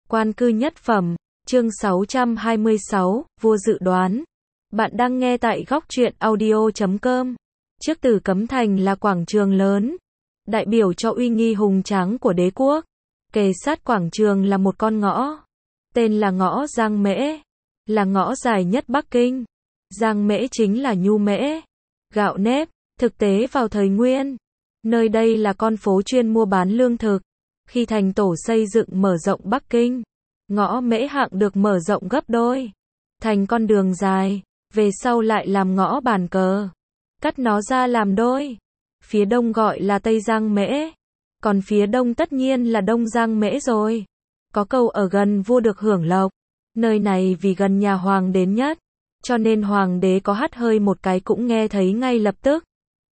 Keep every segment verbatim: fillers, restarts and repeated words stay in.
Quan cư nhất phẩm, chương sáu trăm hai mươi sáu, vua dự đoán. Bạn đang nghe tại góc truyện audio chấm com. Trước Tử Cấm Thành là quảng trường lớn, đại biểu cho uy nghi hùng tráng của đế quốc. Kề sát quảng trường là một con ngõ, tên là ngõ Giang Mễ, là ngõ dài nhất Bắc Kinh. Giang Mễ chính là nhu mễ, gạo nếp. Thực tế vào thời Nguyên, nơi đây là con phố chuyên mua bán lương thực. Khi thành tổ xây dựng mở rộng Bắc Kinh, ngõ Mễ Hạng được mở rộng gấp đôi, thành con đường dài, về sau lại làm ngõ bàn cờ, cắt nó ra làm đôi. Phía đông gọi là Tây Giang Mễ, còn phía đông tất nhiên là Đông Giang Mễ rồi. Có câu ở gần vua được hưởng lộc, nơi này vì gần nhà hoàng đến nhất, cho nên hoàng đế có hắt hơi một cái cũng nghe thấy ngay lập tức.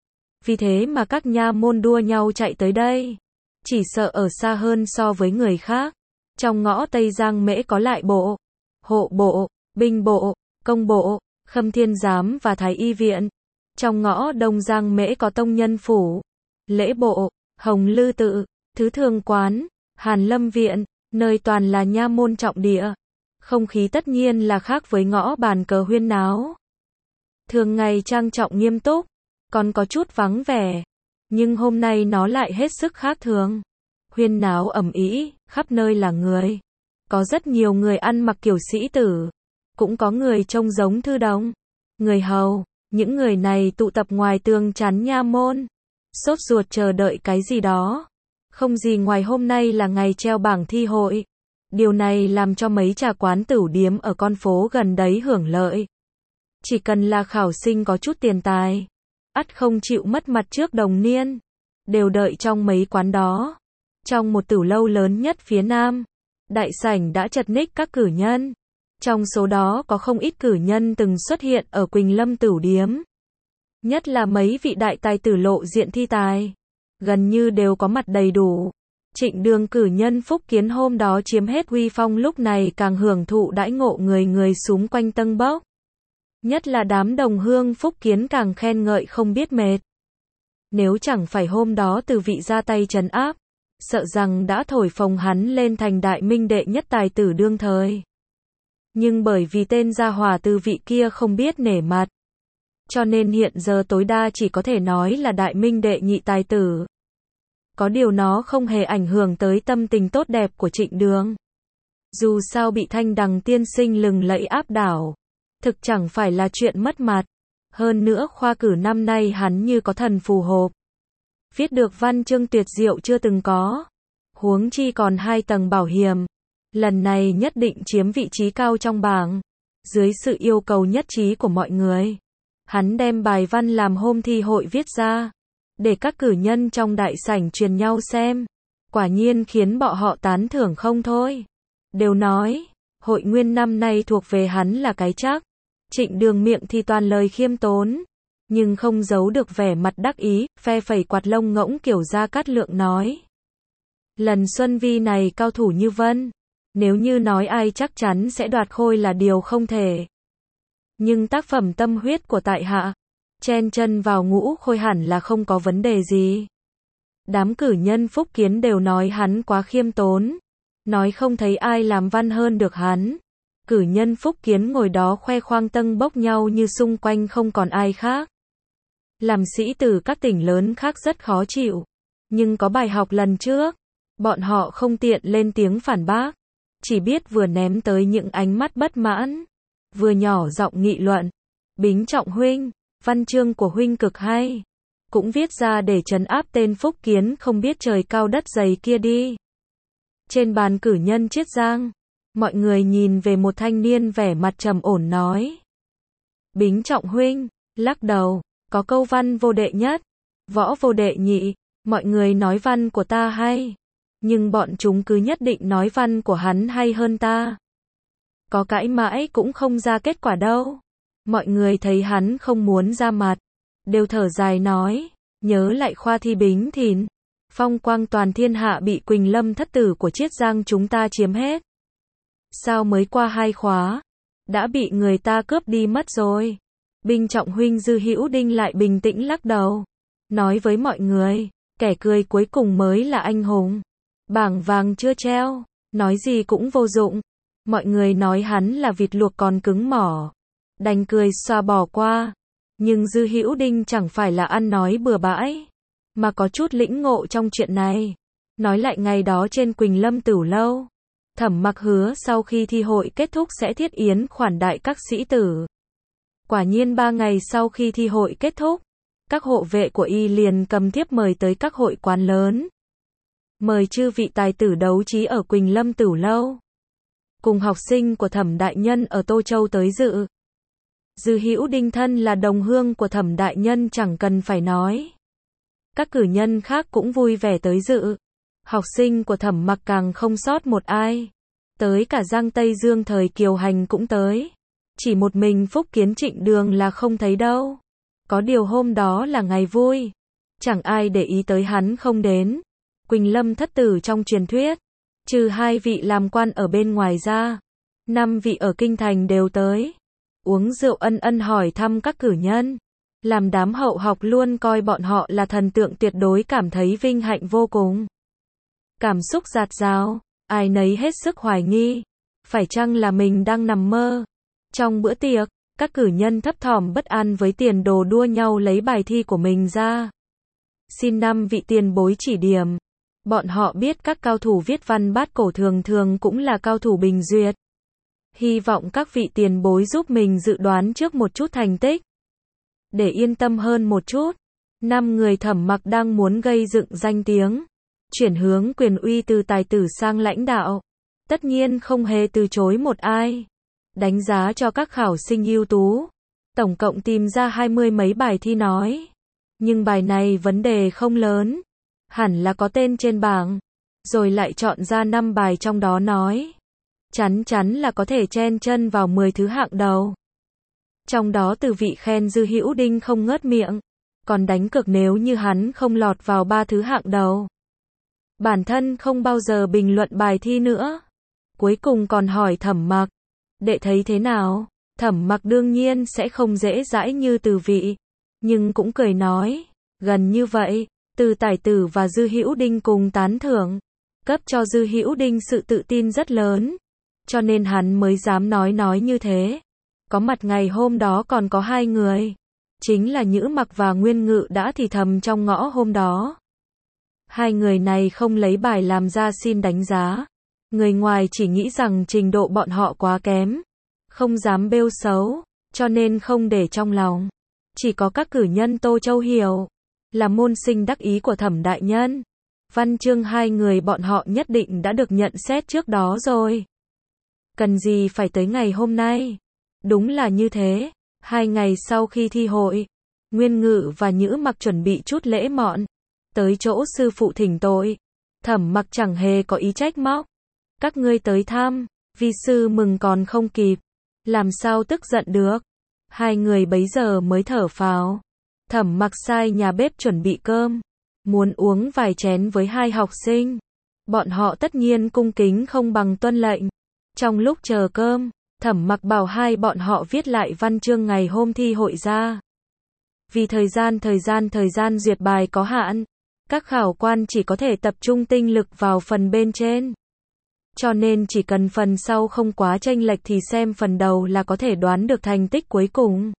Vì thế mà các nha môn đua nhau chạy tới đây, chỉ sợ ở xa hơn so với người khác. Trong ngõ Tây Giang Mễ có lại bộ, hộ bộ, binh bộ, công bộ, khâm thiên giám và thái y viện. Trong ngõ Đông Giang Mễ có tông nhân phủ, lễ bộ, hồng lư tự, thứ thường quán, hàn lâm viện, nơi toàn là nha môn trọng địa. Không khí tất nhiên là khác với ngõ bàn cờ huyên náo. Thường ngày trang trọng nghiêm túc, còn có chút vắng vẻ, nhưng hôm nay nó lại hết sức khác thường. Huyên náo ầm ĩ, khắp nơi là người. Có rất nhiều người ăn mặc kiểu sĩ tử, cũng có người trông giống thư đồng, người hầu. Những người này tụ tập ngoài tường chắn nha môn, sốt ruột chờ đợi cái gì đó. Không gì ngoài hôm nay là ngày treo bảng thi hội. Điều này làm cho mấy trà quán tửu điếm ở con phố gần đấy hưởng lợi. Chỉ cần là khảo sinh có chút tiền tài, ắt không chịu mất mặt trước đồng niên, đều đợi trong mấy quán đó. Trong một tửu lâu lớn nhất phía Nam, đại sảnh đã chật ních các cử nhân. Trong số đó có không ít cử nhân từng xuất hiện ở Quỳnh Lâm tửu điếm. Nhất là mấy vị đại tài tử lộ diện thi tài, gần như đều có mặt đầy đủ. Trịnh Đường cử nhân Phúc Kiến hôm đó chiếm hết uy phong, lúc này càng hưởng thụ đãi ngộ người người xúm quanh tâng bốc. Nhất là đám đồng hương Phúc Kiến càng khen ngợi không biết mệt. Nếu chẳng phải hôm đó từ vị ra tay trấn áp, sợ rằng đã thổi phồng hắn lên thành đại minh đệ nhất tài tử đương thời. Nhưng bởi vì tên gia hỏa từ vị kia không biết nể mặt, cho nên hiện giờ tối đa chỉ có thể nói là đại minh đệ nhị tài tử. Có điều nó không hề ảnh hưởng tới tâm tình tốt đẹp của Trịnh Đường. Dù sao bị Thanh Đằng tiên sinh lừng lẫy áp đảo, thực chẳng phải là chuyện mất mặt. Hơn nữa khoa cử năm nay hắn như có thần phù hộ, viết được văn chương tuyệt diệu chưa từng có. Huống chi còn hai tầng bảo hiểm, lần này nhất định chiếm vị trí cao trong bảng. Dưới sự yêu cầu nhất trí của mọi người, hắn đem bài văn làm hôm thi hội viết ra, để các cử nhân trong đại sảnh truyền nhau xem. Quả nhiên khiến bọn họ tán thưởng không thôi. Đều nói, hội nguyên năm nay thuộc về hắn là cái chắc. Trịnh Đường miệng thì toàn lời khiêm tốn, nhưng không giấu được vẻ mặt đắc ý, phe phẩy quạt lông ngỗng kiểu Gia Cát Lượng nói. Lần Xuân Vi này cao thủ như vân, nếu như nói ai chắc chắn sẽ đoạt khôi là điều không thể. Nhưng tác phẩm tâm huyết của tại hạ, chen chân vào ngũ khôi hẳn là không có vấn đề gì. Đám cử nhân Phúc Kiến đều nói hắn quá khiêm tốn, nói không thấy ai làm văn hơn được hắn. Cử nhân Phúc Kiến ngồi đó khoe khoang tâng bốc nhau như xung quanh không còn ai khác. Làm sĩ tử các tỉnh lớn khác rất khó chịu, nhưng có bài học lần trước, bọn họ không tiện lên tiếng phản bác, chỉ biết vừa ném tới những ánh mắt bất mãn, vừa nhỏ giọng nghị luận. Bính Trọng huynh, văn chương của huynh cực hay, cũng viết ra để trấn áp tên Phúc Kiến không biết trời cao đất dày kia đi. Trên bàn cử nhân Chiết Giang, mọi người nhìn về một thanh niên vẻ mặt trầm ổn nói. Bính Trọng huynh, lắc đầu, có câu văn vô đệ nhất, võ vô đệ nhị. Mọi người nói văn của ta hay, nhưng bọn chúng cứ nhất định nói văn của hắn hay hơn ta. Có cãi mãi cũng không ra kết quả đâu. Mọi người thấy hắn không muốn ra mặt, đều thở dài nói, nhớ lại khoa thi Bính Thìn, phong quang toàn thiên hạ bị Quỳnh Lâm thất tử của Chiết Giang chúng ta chiếm hết. Sao mới qua hai khóa, đã bị người ta cướp đi mất rồi. Bính Trọng huynh Dư Hữu Đinh lại bình tĩnh lắc đầu, nói với mọi người, kẻ cười cuối cùng mới là anh hùng. Bảng vàng chưa treo, Nói gì cũng vô dụng. Mọi người nói hắn là vịt luộc còn cứng mỏ. Đành cười xoa bỏ qua. Nhưng Dư Hữu Đinh chẳng phải là ăn nói bừa bãi, mà có chút lĩnh ngộ trong chuyện này. Nói lại ngày đó trên Quỳnh Lâm Tửu Lâu, Thẩm Mặc hứa sau khi thi hội kết thúc sẽ thiết yến khoản đại các sĩ tử. Quả nhiên ba ngày sau khi thi hội kết thúc, các hộ vệ của y liền cầm thiếp mời tới các hội quán lớn. Mời chư vị tài tử đấu trí ở Quỳnh Lâm Tửu Lâu. Cùng học sinh của Thẩm đại nhân ở Tô Châu tới dự. Dư Hữu Đinh thân là đồng hương của Thẩm đại nhân chẳng cần phải nói. Các cử nhân khác cũng vui vẻ tới dự. Học sinh của Thẩm Mặc càng không sót một ai. Tới cả Giang Tây Dương thời Kiều Hành cũng tới. Chỉ một mình Phúc Kiến Trịnh Đường là không thấy đâu. Có điều hôm đó là ngày vui. Chẳng ai để ý tới hắn không đến. Quỳnh Lâm thất tử trong truyền thuyết. Trừ hai vị làm quan ở bên ngoài ra. Năm vị ở Kinh Thành đều tới. Uống rượu ân ân hỏi thăm các cử nhân. Làm đám hậu học luôn coi bọn họ là thần tượng tuyệt đối cảm thấy vinh hạnh vô cùng. Cảm xúc dạt dào, ai nấy hết sức hoài nghi. Phải chăng là mình đang nằm mơ? Trong bữa tiệc, các cử nhân thấp thỏm bất an với tiền đồ đua nhau lấy bài thi của mình ra. Xin năm vị tiền bối chỉ điểm. Bọn họ biết các cao thủ viết văn bát cổ thường thường cũng là cao thủ bình duyệt. Hy vọng các vị tiền bối giúp mình dự đoán trước một chút thành tích. Để yên tâm hơn một chút, năm người Thẩm Mặc đang muốn gây dựng danh tiếng, chuyển hướng quyền uy từ tài tử sang lãnh đạo. Tất nhiên không hề từ chối một ai. Đánh giá cho các khảo sinh ưu tú. Tổng cộng tìm ra hai mươi mấy bài thi nói. Nhưng bài này vấn đề không lớn. Hẳn là có tên trên bảng. Rồi lại chọn ra năm bài trong đó nói. Chắn chắn là có thể chen chân vào mười thứ hạng đầu. Trong đó từ vị khen Dư Hữu Đinh không ngớt miệng. Còn đánh cược nếu như hắn không lọt vào ba thứ hạng đầu. Bản thân không bao giờ bình luận bài thi nữa. Cuối cùng còn hỏi Thẩm Mặc. Đệ thấy thế nào? Thẩm Mặc đương nhiên sẽ không dễ dãi như từ vị. Nhưng cũng cười nói. Gần như vậy, từ tài tử và Dư Hữu Đinh cùng tán thưởng. Cấp cho Dư Hữu Đinh sự tự tin rất lớn. Cho nên hắn mới dám nói nói như thế. Có mặt ngày hôm đó còn có hai người. Chính là Nhữ Mặc và Nguyên Ngự đã thì thầm trong ngõ hôm đó. Hai người này không lấy bài làm ra xin đánh giá. Người ngoài chỉ nghĩ rằng trình độ bọn họ quá kém. Không dám bêu xấu. Cho nên không để trong lòng. Chỉ có các cử nhân Tô Châu hiểu. Là môn sinh đắc ý của Thẩm đại nhân. Văn chương hai người bọn họ nhất định đã được nhận xét trước đó rồi. Cần gì phải tới ngày hôm nay. Đúng là như thế. Hai ngày sau khi thi hội, Nguyên Ngự và Nhữ Mặc chuẩn bị chút lễ mọn. Tới chỗ sư phụ thỉnh tội. Thẩm Mặc chẳng hề có ý trách móc. Các ngươi tới thăm, vi sư mừng còn không kịp. Làm sao tức giận được. Hai người bấy giờ mới thở phào. Thẩm Mặc sai nhà bếp chuẩn bị cơm. Muốn uống vài chén với hai học sinh. Bọn họ tất nhiên cung kính không bằng tuân lệnh. Trong lúc chờ cơm, Thẩm Mặc bảo hai bọn họ viết lại văn chương ngày hôm thi hội ra. Vì thời gian thời gian thời gian duyệt bài có hạn, các khảo quan chỉ có thể tập trung tinh lực vào phần bên trên. Cho nên chỉ cần phần sau không quá chênh lệch thì xem phần đầu là có thể đoán được thành tích cuối cùng.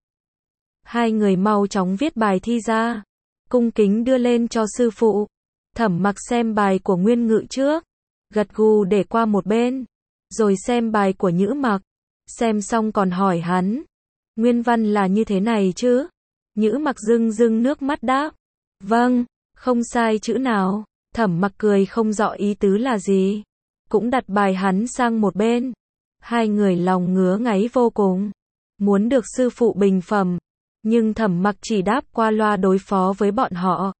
Hai người mau chóng viết bài thi ra, cung kính đưa lên cho sư phụ. Thẩm Mặc xem bài của Nguyên Ngự trước, gật gù để qua một bên, rồi xem bài của Nhữ Mặc. Xem xong còn hỏi hắn, nguyên văn là như thế này chứ? Nhữ Mặc rưng rưng nước mắt đáp, vâng, không sai chữ nào. Thẩm Mặc cười không rõ ý tứ là gì, cũng đặt bài hắn sang một bên. Hai người lòng ngứa ngáy vô cùng, muốn được sư phụ bình phẩm, nhưng Thẩm Mặc chỉ đáp qua loa đối phó với bọn họ.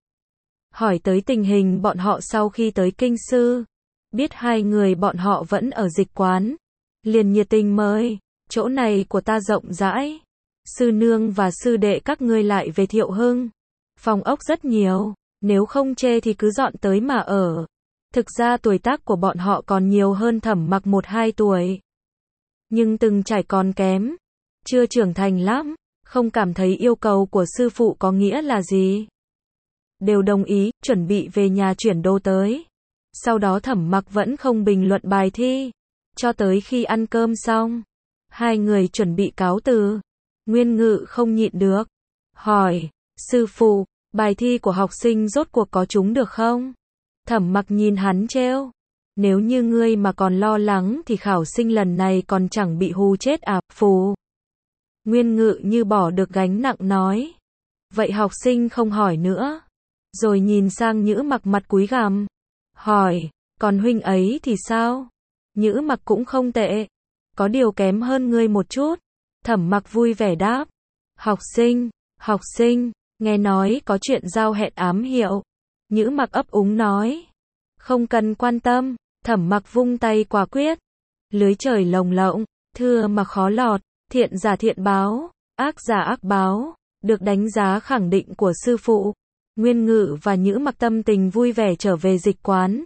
Hỏi tới tình hình bọn họ sau khi tới kinh sư, biết hai người bọn họ vẫn ở dịch quán, liền nhiệt tình mời, chỗ này của ta rộng rãi, sư nương và sư đệ các ngươi lại về Thiệu Hưng, phòng ốc rất nhiều, nếu không chê thì cứ dọn tới mà ở. Thực ra tuổi tác của bọn họ còn nhiều hơn Thẩm Mặc một hai tuổi, nhưng từng trải còn kém, chưa trưởng thành lắm, không cảm thấy yêu cầu của sư phụ có nghĩa là gì. Đều đồng ý, chuẩn bị về nhà chuyển đô tới. Sau đó Thẩm Mặc vẫn không bình luận bài thi, cho tới khi ăn cơm xong, hai người chuẩn bị cáo từ. Nguyên Ngự không nhịn được, hỏi, sư phụ, bài thi của học sinh rốt cuộc có trúng được không? Thẩm Mặc nhìn hắn trêu, nếu như ngươi mà còn lo lắng thì khảo sinh lần này còn chẳng bị hù chết à, phù. Nguyên Ngự như bỏ được gánh nặng nói, vậy học sinh không hỏi nữa. Rồi nhìn sang Nhữ Mặc mặt cúi gằm, hỏi, còn huynh ấy thì sao? Nhữ Mặc cũng không tệ, có điều kém hơn ngươi một chút. Thẩm Mặc vui vẻ đáp, học sinh, học sinh, nghe nói có chuyện giao hẹn ám hiệu. Nhữ Mặc ấp úng nói, không cần quan tâm. Thẩm Mặc vung tay quả quyết, lưới trời lồng lộng, thưa mà khó lọt, thiện giả thiện báo, ác giả ác báo, được đánh giá khẳng định của sư phụ. Nguyên Ngự và Nhữ Mặc tâm tình vui vẻ trở về dịch quán,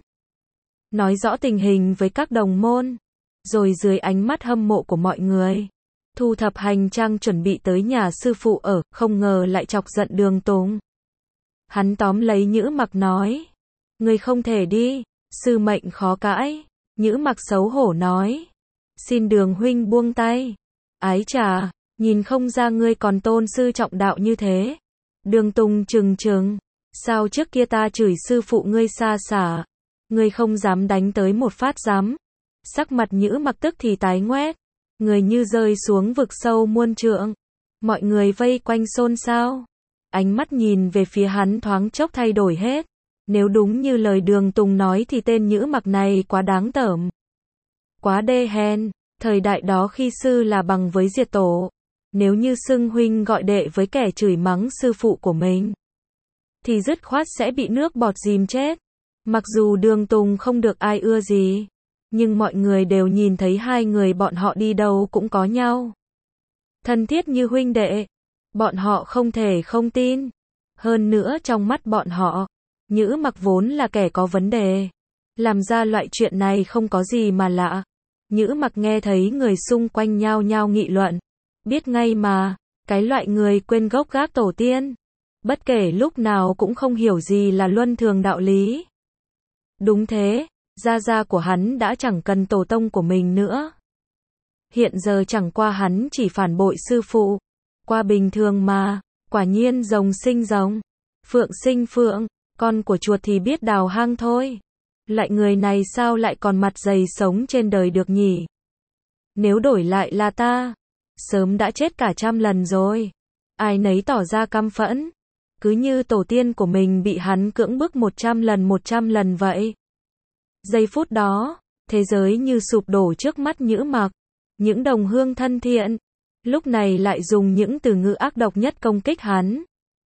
nói rõ tình hình với các đồng môn, rồi dưới ánh mắt hâm mộ của mọi người, thu thập hành trang chuẩn bị tới nhà sư phụ ở, không ngờ lại chọc giận Đường Tùng. Hắn tóm lấy Nhữ Mặc nói, ngươi không thể đi, sư mệnh khó cãi. Nhữ Mặc xấu hổ nói, xin Đường huynh buông tay. Ái chà, nhìn không ra ngươi còn tôn sư trọng đạo như thế. Đường Tùng trừng trừng, sao trước kia ta chửi sư phụ ngươi xa xả, ngươi không dám đánh tới một phát dám. Sắc mặt Nhữ Mặc tức thì tái ngoét, người như rơi xuống vực sâu muôn trượng. Mọi người vây quanh xôn xao, ánh mắt nhìn về phía hắn thoáng chốc thay đổi hết. Nếu đúng như lời Đường Tùng nói thì tên Nhữ Mặc này quá đáng tởm, quá đê hèn. Thời đại đó khi sư là bằng với diệt tổ, nếu như xưng huynh gọi đệ với kẻ chửi mắng sư phụ của mình, thì dứt khoát sẽ bị nước bọt dìm chết. Mặc dù Đường Tùng không được ai ưa gì, nhưng mọi người đều nhìn thấy hai người bọn họ đi đâu cũng có nhau, thân thiết như huynh đệ. Bọn họ không thể không tin. Hơn nữa trong mắt bọn họ, Nhữ Mặc vốn là kẻ có vấn đề, làm ra loại chuyện này không có gì mà lạ. Nhữ Mặc nghe thấy người xung quanh nhao nhao nghị luận, biết ngay mà, cái loại người quên gốc gác tổ tiên, bất kể lúc nào cũng không hiểu gì là luân thường đạo lý. Đúng thế, gia gia của hắn đã chẳng cần tổ tông của mình nữa. Hiện giờ chẳng qua hắn chỉ phản bội sư phụ, qua bình thường mà. Quả nhiên rồng sinh rồng, phượng sinh phượng, con của chuột thì biết đào hang thôi. Lại người này sao lại còn mặt dày sống trên đời được nhỉ? Nếu đổi lại là ta, sớm đã chết cả trăm lần rồi. Ai nấy tỏ ra căm phẫn, cứ như tổ tiên của mình bị hắn cưỡng bức một trăm lần một trăm lần vậy. Giây phút đó, thế giới như sụp đổ trước mắt Nhữ Mặc. Những đồng hương thân thiện, lúc này lại dùng những từ ngữ ác độc nhất công kích hắn.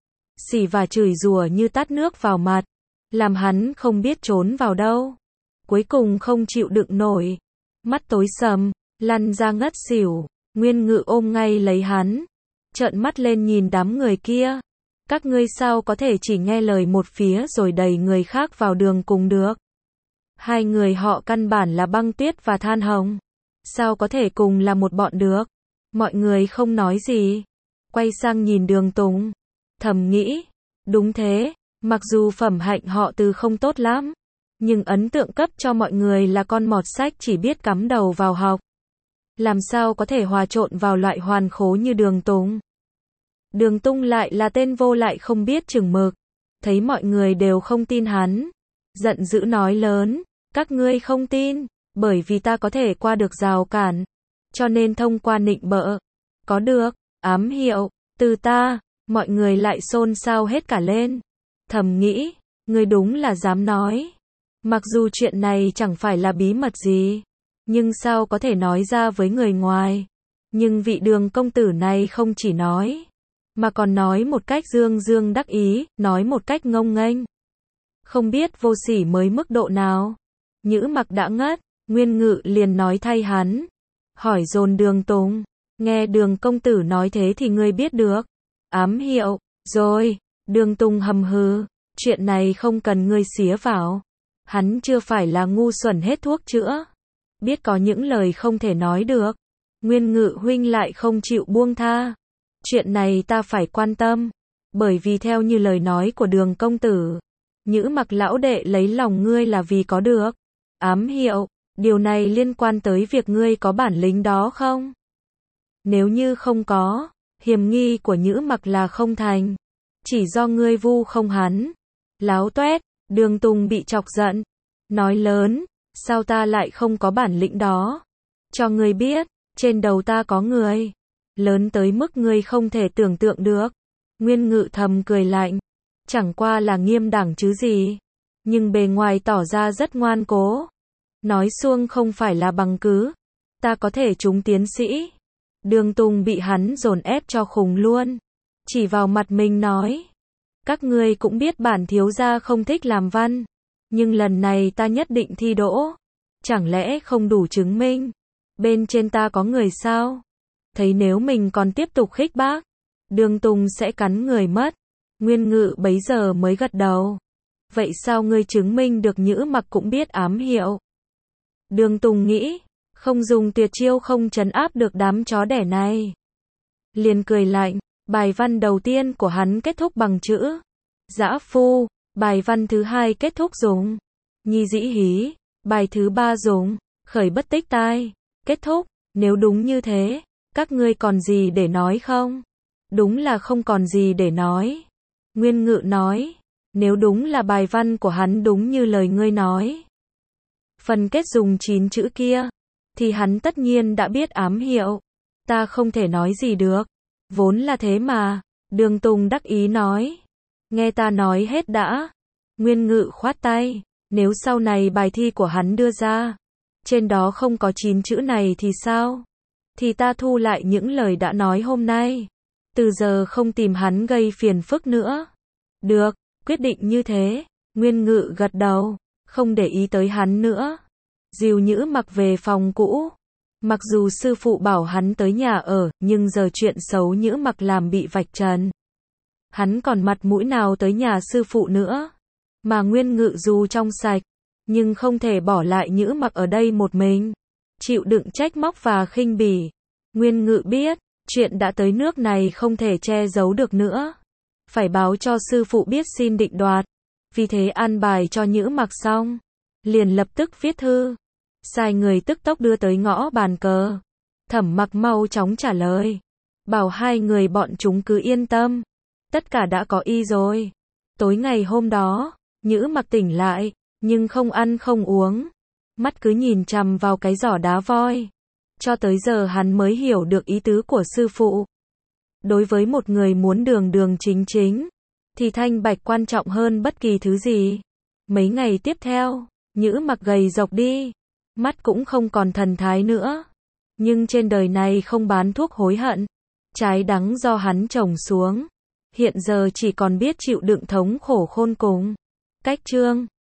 Xỉ và chửi rủa như tát nước vào mặt, làm hắn không biết trốn vào đâu. Cuối cùng không chịu đựng nổi, mắt tối sầm, lăn ra ngất xỉu. Nguyên Ngự ôm ngay lấy hắn, trợn mắt lên nhìn đám người kia. Các ngươi sao có thể chỉ nghe lời một phía rồi đẩy người khác vào đường cùng được? Hai người họ căn bản là băng tuyết và than hồng, sao có thể cùng là một bọn được? Mọi người không nói gì, quay sang nhìn Đường Tùng, thầm nghĩ, đúng thế, mặc dù phẩm hạnh họ Từ không tốt lắm, nhưng ấn tượng cấp cho mọi người là con mọt sách chỉ biết cắm đầu vào học. Làm sao có thể hòa trộn vào loại hoàn khố như Đường Tùng? Đường Tùng lại là tên vô lại không biết chừng mực, thấy mọi người đều không tin hắn, giận dữ nói lớn, các ngươi không tin, bởi vì ta có thể qua được rào cản, cho nên thông qua nịnh bợ, có được, ám hiệu, từ ta, mọi người lại xôn xao hết cả lên. Thầm nghĩ, ngươi đúng là dám nói. Mặc dù chuyện này chẳng phải là bí mật gì, nhưng sao có thể nói ra với người ngoài. Nhưng vị Đường công tử này không chỉ nói, mà còn nói một cách dương dương đắc ý, nói một cách ngông nghênh. Không biết vô sỉ mới mức độ nào. Nhữ Mặc đã ngất, Nguyên Ngự liền nói thay hắn, hỏi dồn Đường Tùng, nghe Đường công tử nói thế thì ngươi biết được. Ám hiệu, rồi, Đường Tùng hầm hừ, chuyện này không cần ngươi xía vào. Hắn chưa phải là ngu xuẩn hết thuốc chữa, biết có những lời không thể nói được. Nguyên Ngự huynh lại không chịu buông tha. Chuyện này ta phải quan tâm, bởi vì theo như lời nói của Đường công tử, Nhữ Mặc lão đệ lấy lòng ngươi là vì có được ám hiệu, điều này liên quan tới việc ngươi có bản lĩnh đó không? Nếu như không có, hiểm nghi của Nhữ Mặc là không thành, chỉ do ngươi vu không hắn. Láo toét, Đường Tùng bị chọc giận, nói lớn, sao ta lại không có bản lĩnh đó? Cho ngươi biết, trên đầu ta có người, lớn tới mức ngươi không thể tưởng tượng được. Nguyên Ngự thầm cười lạnh, chẳng qua là nghiêm đẳng chứ gì, nhưng bề ngoài tỏ ra rất ngoan cố. Nói xuông không phải là bằng cứ, ta có thể trúng tiến sĩ. Đường Tùng bị hắn dồn ép cho khùng luôn, chỉ vào mặt mình nói, các ngươi cũng biết bản thiếu gia không thích làm văn, nhưng lần này ta nhất định thi đỗ. Chẳng lẽ không đủ chứng minh bên trên ta có người sao? Thấy nếu mình còn tiếp tục khích bác, Đường Tùng sẽ cắn người mất. Nguyên Ngự bấy giờ mới gật đầu. Vậy sao ngươi chứng minh được Nhữ Mặc cũng biết ám hiệu? Đường Tùng nghĩ, không dùng tuyệt chiêu không trấn áp được đám chó đẻ này. Liền cười lạnh, bài văn đầu tiên của hắn kết thúc bằng chữ dã phu, bài văn thứ hai kết thúc dùng nhi dĩ hí, bài thứ ba dùng khởi bất tích tai, kết thúc. Nếu đúng như thế, các ngươi còn gì để nói không? Đúng là không còn gì để nói. Nguyên Ngự nói, nếu đúng là bài văn của hắn đúng như lời ngươi nói, phần kết dùng chín chữ kia, thì hắn tất nhiên đã biết ám hiệu. Ta không thể nói gì được. Vốn là thế mà. Đường Tùng đắc ý nói. Nghe ta nói hết đã. Nguyên Ngự khoát tay. Nếu sau này bài thi của hắn đưa ra, trên đó không có chín chữ này thì sao? Thì ta thu lại những lời đã nói hôm nay. Từ giờ không tìm hắn gây phiền phức nữa. Được, quyết định như thế. Nguyên Ngự gật đầu, không để ý tới hắn nữa. Dìu Nhữ Mặc về phòng cũ. Mặc dù sư phụ bảo hắn tới nhà ở, nhưng giờ chuyện xấu Nhữ Mặc làm bị vạch trần. Hắn còn mặt mũi nào tới nhà sư phụ nữa. Mà Nguyên Ngự dù trong sạch, nhưng không thể bỏ lại Nhữ Mặc ở đây một mình, chịu đựng trách móc và khinh bỉ. Nguyên Ngự biết, chuyện đã tới nước này không thể che giấu được nữa. Phải báo cho sư phụ biết xin định đoạt. Vì thế an bài cho Nhữ Mặc xong, liền lập tức viết thư, sai người tức tốc đưa tới ngõ bàn cờ. Thẩm Mặc mau chóng trả lời, bảo hai người bọn chúng cứ yên tâm, tất cả đã có ý rồi. Tối ngày hôm đó, Nhữ Mặc tỉnh lại, nhưng không ăn không uống, mắt cứ nhìn chằm vào cái giỏ đá voi. Cho tới giờ hắn mới hiểu được ý tứ của sư phụ. Đối với một người muốn đường đường chính chính, thì thanh bạch quan trọng hơn bất kỳ thứ gì. Mấy ngày tiếp theo, Nhữ Mặc gầy rộc đi, mắt cũng không còn thần thái nữa. Nhưng trên đời này không bán thuốc hối hận, trái đắng do hắn trồng xuống. Hiện giờ chỉ còn biết chịu đựng thống khổ khôn cùng. Cách chương